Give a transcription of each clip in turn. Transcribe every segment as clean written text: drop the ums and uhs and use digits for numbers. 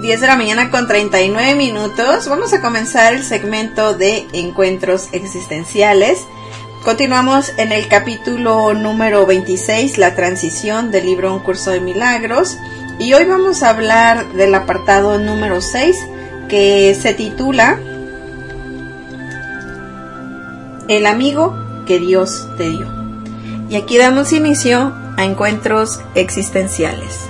10 de la mañana con 39 minutos. Vamos a comenzar el segmento de encuentros existenciales. Continuamos en el capítulo número 26, la transición del libro Un Curso de Milagros. Y hoy vamos a hablar del apartado número 6, que se titula El amigo que Dios te dio. Y aquí damos inicio a encuentros existenciales.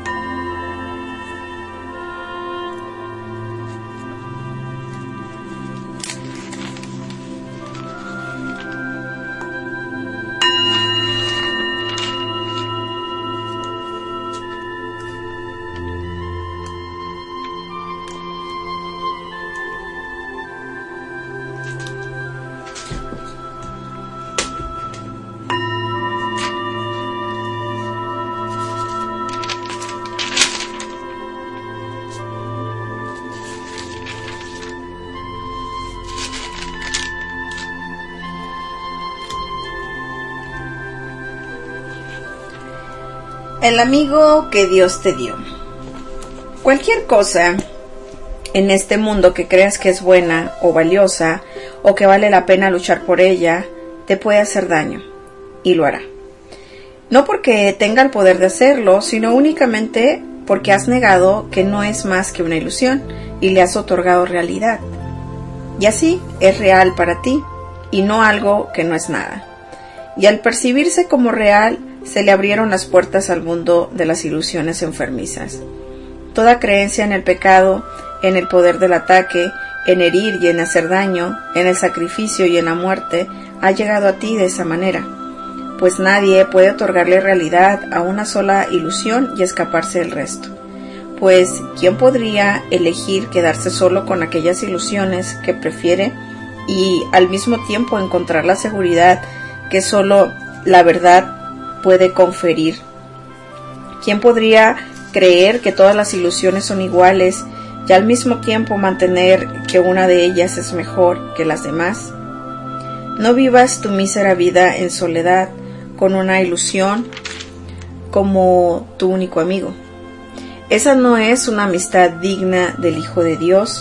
El amigo que Dios te dio. Cualquier cosa en este mundo que creas que es buena o valiosa o que vale la pena luchar por ella, te puede hacer daño, y lo hará. No porque tenga el poder de hacerlo, sino únicamente porque has negado que no es más que una ilusión y le has otorgado realidad. Y así es real para ti, y no algo que no es nada. Y al percibirse como real, se le abrieron las puertas al mundo de las ilusiones enfermizas. Toda creencia en el pecado, en el poder del ataque, en herir y en hacer daño, en el sacrificio y en la muerte, ha llegado a ti de esa manera, pues nadie puede otorgarle realidad a una sola ilusión y escaparse del resto. Pues, ¿quién podría elegir quedarse solo con aquellas ilusiones que prefiere y al mismo tiempo encontrar la seguridad que solo la verdad puede conferir? ¿Quién podría creer que todas las ilusiones son iguales y al mismo tiempo mantener que una de ellas es mejor que las demás? No vivas tu mísera vida en soledad con una ilusión como tu único amigo. Esa no es una amistad digna del Hijo de Dios,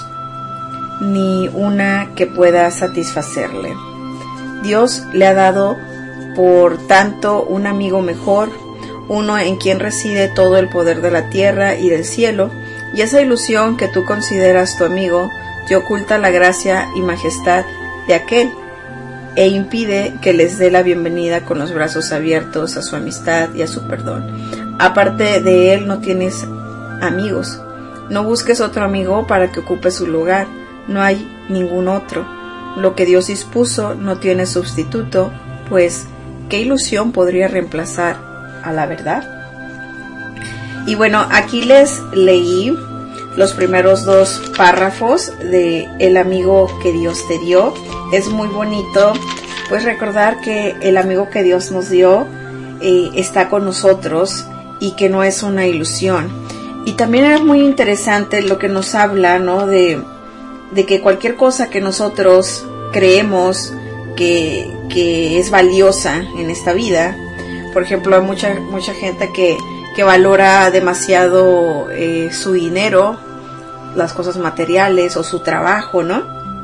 ni una que pueda satisfacerle. Dios le ha dado por tanto un amigo mejor, uno en quien reside todo el poder de la tierra y del cielo, y esa ilusión que tú consideras tu amigo te oculta la gracia y majestad de aquel, e impide que les dé la bienvenida con los brazos abiertos a su amistad y a su perdón. Aparte de él no tienes amigos. No busques otro amigo para que ocupe su lugar, no hay ningún otro. Lo que Dios dispuso no tiene sustituto, pues ¿qué ilusión podría reemplazar a la verdad? Y bueno, aquí les leí los primeros dos párrafos de El amigo que Dios te dio. Es muy bonito pues recordar que el amigo que Dios nos dio está con nosotros y que no es una ilusión. Y también es muy interesante lo que nos habla, ¿no? De que cualquier cosa que nosotros creemos que es valiosa en esta vida. Por ejemplo, hay mucha gente que valora demasiado su dinero, las cosas materiales o su trabajo, ¿no?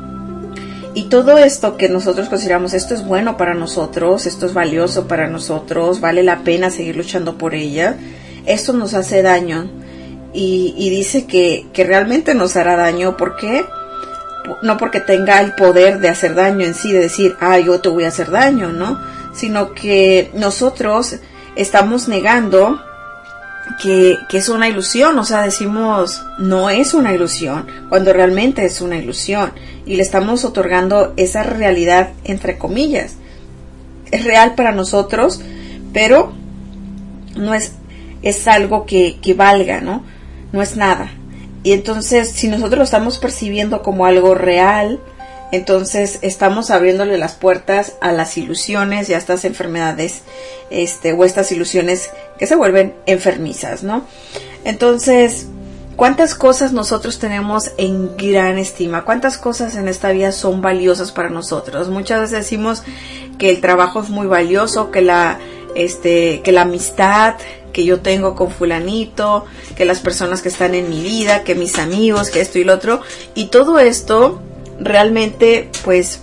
Y todo esto que nosotros consideramos, esto es bueno para nosotros, esto es valioso para nosotros, vale la pena seguir luchando por ella, esto nos hace daño. Y dice que realmente nos hará daño. ¿Por qué? No porque tenga el poder de hacer daño en sí, de decir, yo te voy a hacer daño, ¿no? Sino que nosotros estamos negando que es una ilusión, o sea, decimos, no es una ilusión, cuando realmente es una ilusión, y le estamos otorgando esa realidad, entre comillas. Es real para nosotros, pero no es algo que valga, ¿no? No es nada. Y entonces, si nosotros lo estamos percibiendo como algo real, entonces estamos abriéndole las puertas a las ilusiones y a estas enfermedades, o estas ilusiones que se vuelven enfermizas, ¿no? Entonces, ¿cuántas cosas nosotros tenemos en gran estima? ¿Cuántas cosas en esta vida son valiosas para nosotros? Muchas veces decimos que el trabajo es muy valioso, que la amistad, que yo tengo con fulanito, que las personas que están en mi vida, que mis amigos, que esto y lo otro. Y todo esto realmente pues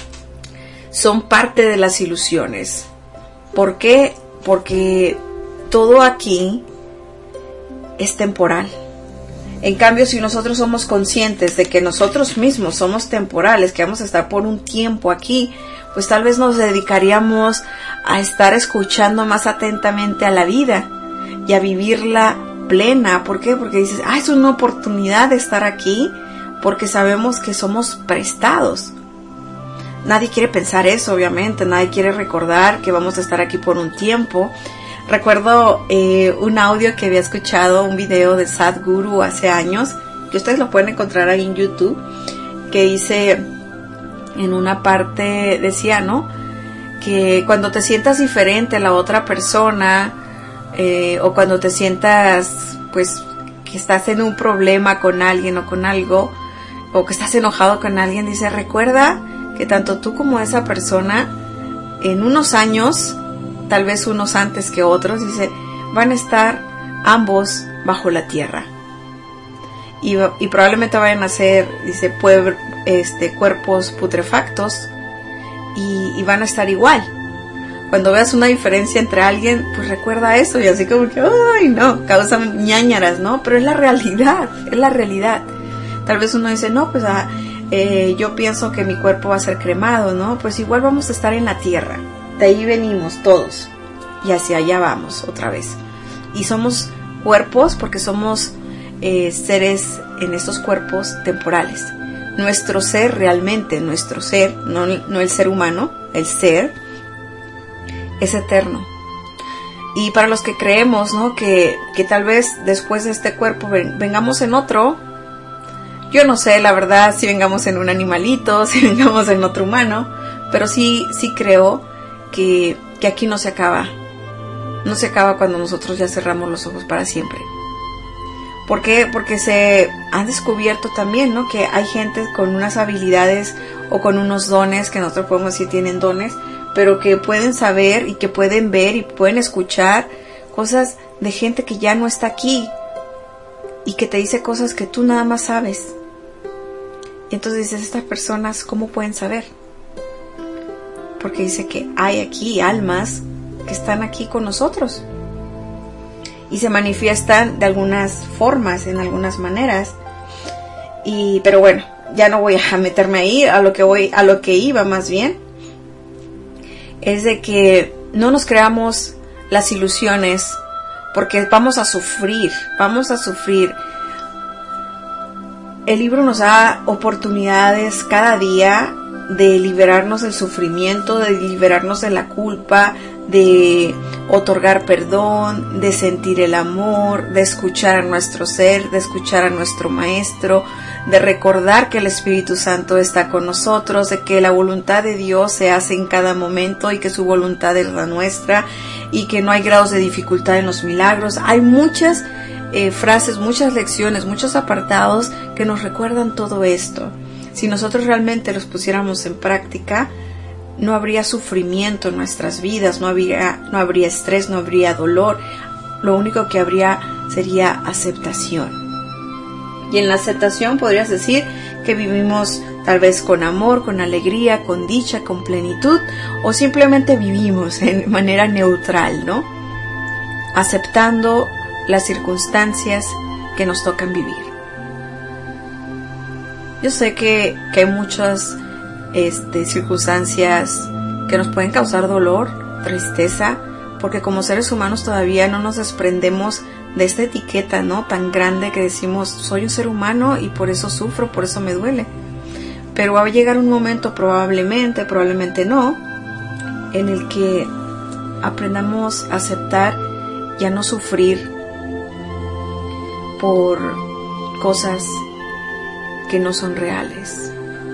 son parte de las ilusiones. ¿Por qué? Porque todo aquí es temporal. En cambio, si nosotros somos conscientes de que nosotros mismos somos temporales, que vamos a estar por un tiempo aquí, pues tal vez nos dedicaríamos a estar escuchando más atentamente a la vida y a vivirla plena. ¿Por qué? Porque dices, es una oportunidad de estar aquí, porque sabemos que somos prestados. Nadie quiere pensar eso, obviamente. Nadie quiere recordar que vamos a estar aquí por un tiempo. Recuerdo un audio que había escuchado, un video de Sadhguru hace años, que ustedes lo pueden encontrar ahí en YouTube, que dice, en una parte decía, ¿no?, que cuando te sientas diferente a la otra persona, o cuando te sientas, pues, que estás en un problema con alguien o con algo, o que estás enojado con alguien, dice, recuerda que tanto tú como esa persona, en unos años, tal vez unos antes que otros, dice, van a estar ambos bajo la tierra. Y probablemente vayan a ser, dice, cuerpos putrefactos y van a estar igual. Cuando veas una diferencia entre alguien, pues recuerda eso y así como que, ¡ay, no! Causan ñáñaras, ¿no? Pero es la realidad, es la realidad. Tal vez uno dice, no, pues yo pienso que mi cuerpo va a ser cremado, ¿no? Pues igual vamos a estar en la tierra. De ahí venimos todos y hacia allá vamos otra vez. Y somos cuerpos porque somos seres en estos cuerpos temporales. Nuestro ser realmente, nuestro ser, no el ser humano, el ser es eterno. Y para los que creemos, ¿no?, que tal vez después de este cuerpo vengamos en otro, yo no sé, la verdad, si vengamos en un animalito, si vengamos en otro humano, pero sí creo que aquí no se acaba. No se acaba cuando nosotros ya cerramos los ojos para siempre. ¿Por qué? Porque se ha descubierto también, ¿no?, que hay gente con unas habilidades o con unos dones, que nosotros podemos decir tienen dones, pero que pueden saber y que pueden ver y pueden escuchar cosas de gente que ya no está aquí y que te dice cosas que tú nada más sabes. Y entonces dices, estas personas, ¿cómo pueden saber? Porque dice que hay aquí almas que están aquí con nosotros y se manifiestan de algunas formas, en algunas maneras. Pero bueno, ya no voy a meterme ahí. A lo que iba más bien es de que no nos creamos las ilusiones, porque vamos a sufrir. El libro nos da oportunidades cada día de liberarnos del sufrimiento, de liberarnos de la culpa, de otorgar perdón, de sentir el amor, de escuchar a nuestro ser, de escuchar a nuestro maestro, de recordar que el Espíritu Santo está con nosotros, de que la voluntad de Dios se hace en cada momento y que su voluntad es la nuestra y que no hay grados de dificultad en los milagros. Hay muchas frases, muchas lecciones, muchos apartados que nos recuerdan todo esto. Si nosotros realmente los pusiéramos en práctica, no habría sufrimiento en nuestras vidas, no habría estrés, no habría dolor. Lo único que habría sería aceptación. Y en la aceptación podrías decir que vivimos tal vez con amor, con alegría, con dicha, con plenitud, o simplemente vivimos en manera neutral, ¿no? Aceptando las circunstancias que nos tocan vivir. Yo sé que hay muchas circunstancias que nos pueden causar dolor, tristeza, porque como seres humanos todavía no nos desprendemos de esta etiqueta, ¿no?, tan grande que decimos, soy un ser humano y por eso sufro, por eso me duele. Pero va a llegar un momento, probablemente no, en el que aprendamos a aceptar y a no sufrir por cosas que no son reales.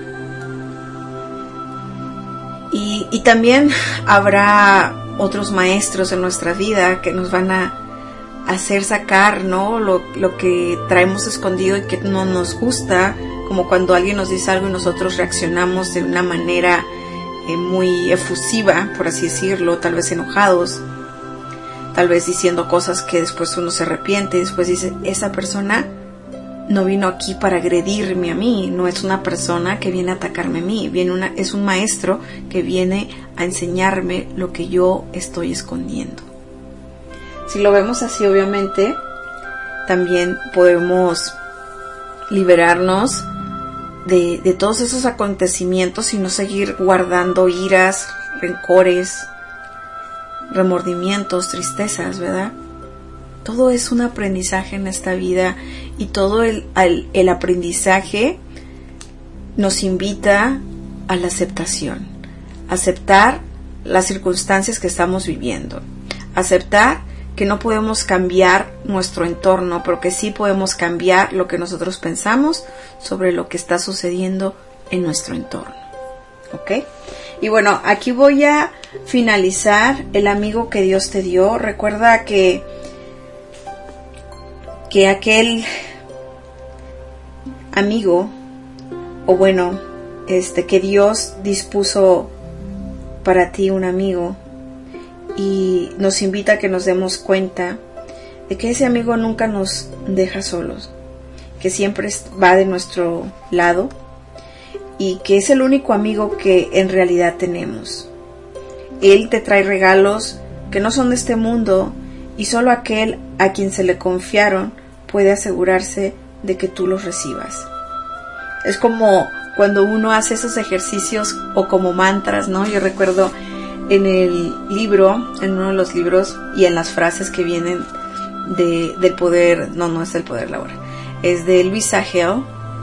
Y también habrá otros maestros en nuestra vida que nos van a hacer sacar, ¿no?, lo que traemos escondido y que no nos gusta, como cuando alguien nos dice algo y nosotros reaccionamos de una manera muy efusiva, por así decirlo, tal vez enojados. tal vez diciendo cosas que después uno se arrepiente y después dice, esa persona no vino aquí para agredirme a mí, no es una persona que viene a atacarme a mí, es un maestro que viene a enseñarme lo que yo estoy escondiendo. Si lo vemos así, obviamente, también podemos liberarnos de todos esos acontecimientos y no seguir guardando iras, rencores, remordimientos, tristezas, ¿verdad? Todo es un aprendizaje en esta vida y todo el aprendizaje nos invita a la aceptación. Aceptar las circunstancias que estamos viviendo. Aceptar que no podemos cambiar nuestro entorno, pero que sí podemos cambiar lo que nosotros pensamos sobre lo que está sucediendo en nuestro entorno. ¿Ok? Y bueno, aquí voy a finalizar el amigo que Dios te dio. Recuerda que aquel amigo, o bueno, que Dios dispuso para ti un amigo, y nos invita a que nos demos cuenta de que ese amigo nunca nos deja solos, que siempre va de nuestro lado y que es el único amigo que en realidad tenemos. Él te trae regalos que no son de este mundo y solo aquel a quien se le confiaron puede asegurarse de que tú los recibas. Es como cuando uno hace esos ejercicios o como mantras, ¿no? Yo recuerdo en el libro, en uno de los libros y en las frases que vienen del poder, no es del poder Laura, es de Louisa Hay.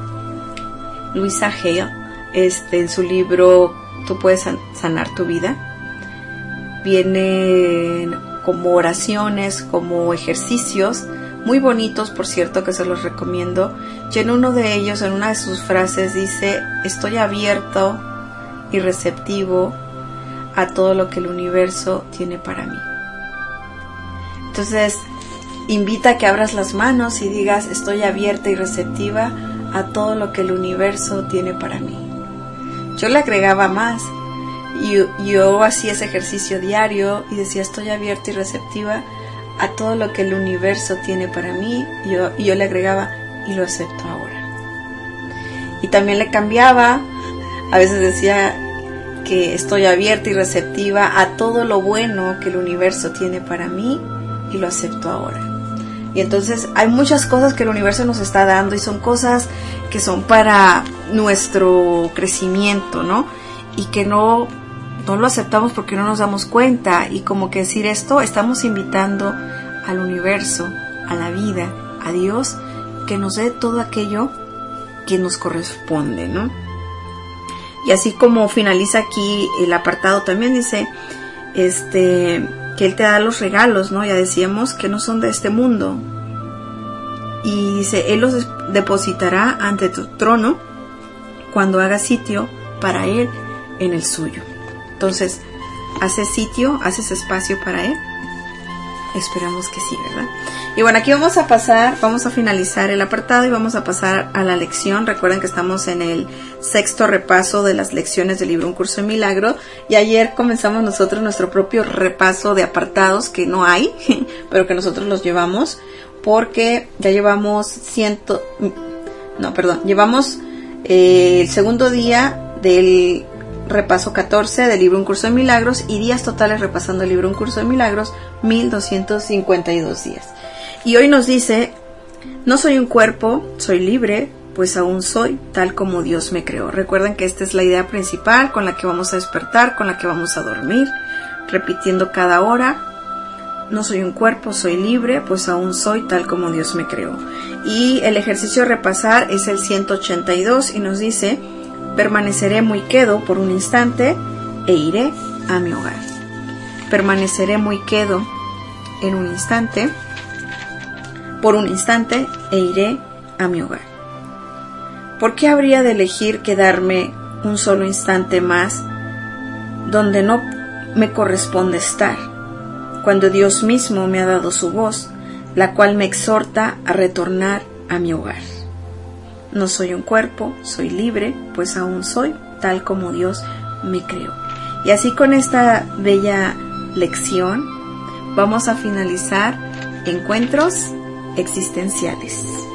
En su libro Tú puedes sanar tu vida, vienen como oraciones, como ejercicios muy bonitos, por cierto, que se los recomiendo. Y en uno de ellos, en una de sus frases dice, estoy abierto y receptivo a todo lo que el universo tiene para mí. Entonces, invita a que abras las manos y digas, estoy abierta y receptiva a todo lo que el universo tiene para mí. Yo le agregaba más. Yo hacía ese ejercicio diario y decía, estoy abierta y receptiva a todo lo que el universo tiene para mí. Y yo le agregaba, y lo acepto ahora. Y también le cambiaba. A veces decía que estoy abierta y receptiva a todo lo bueno que el universo tiene para mí, y lo acepto ahora. Y entonces hay muchas cosas que el universo nos está dando y son cosas que son para nuestro crecimiento, ¿no? Y que no lo aceptamos porque no nos damos cuenta, y como que decir esto, estamos invitando al universo, a la vida, a Dios, que nos dé todo aquello que nos corresponde, ¿no? Y así como finaliza aquí el apartado, también dice que Él te da los regalos, ¿no? Ya decíamos que no son de este mundo. Y dice, Él los depositará ante tu trono cuando hagas sitio para Él en el suyo. Entonces, ¿haces sitio? ¿Haces espacio para Él? Esperamos que sí, ¿verdad? Y bueno, aquí vamos a finalizar el apartado y vamos a pasar a la lección. Recuerden que estamos en el 6º repaso de las lecciones del libro Un Curso de Milagro, y ayer comenzamos nosotros nuestro propio repaso de apartados que no hay, pero que nosotros los llevamos, porque ya llevamos llevamos el segundo día del repaso 14 del libro Un Curso de Milagros, y días totales repasando el libro Un Curso de Milagros, 1252 días. Y hoy nos dice, no soy un cuerpo, soy libre, pues aún soy tal como Dios me creó. Recuerden que esta es la idea principal con la que vamos a despertar, con la que vamos a dormir, repitiendo cada hora. No soy un cuerpo, soy libre, pues aún soy tal como Dios me creó. Y el ejercicio a repasar es el 182 y nos dice, permaneceré muy quedo por un instante e iré a mi hogar. Permaneceré muy quedo en un instante, por un instante, e iré a mi hogar. ¿Por qué habría de elegir quedarme un solo instante más donde no me corresponde estar, cuando Dios mismo me ha dado su voz, la cual me exhorta a retornar a mi hogar? No soy un cuerpo, soy libre, pues aún soy tal como Dios me creó. Y así, con esta bella lección, vamos a finalizar Encuentros Existenciales.